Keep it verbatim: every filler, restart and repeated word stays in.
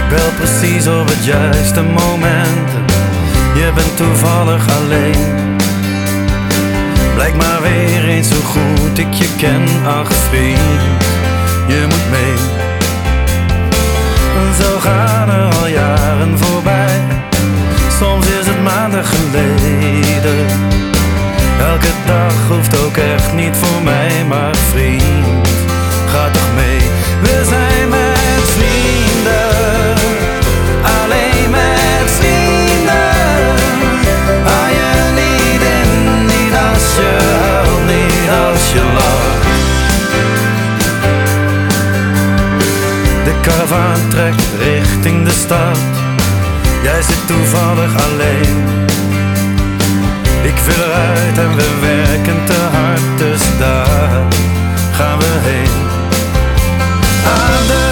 Wel precies op het juiste moment. Je bent toevallig alleen. Blijkt maar weer eens hoe goed ik je ken. Ach vriend, je moet mee. Zo gaan er al jaren voorbij. Soms is het maanden geleden. Elke dag hoeft ook echt niet voor mij. Maar vriend, ga toch mee. We zijn met vrienden, alleen met vrienden. Hou je niet in, niet als je huilt, niet als je lacht. De karavaan trekt richting de stad. Jij zit toevallig alleen. Ik wil eruit en we werken te hard, dus daar gaan we heen. Aan de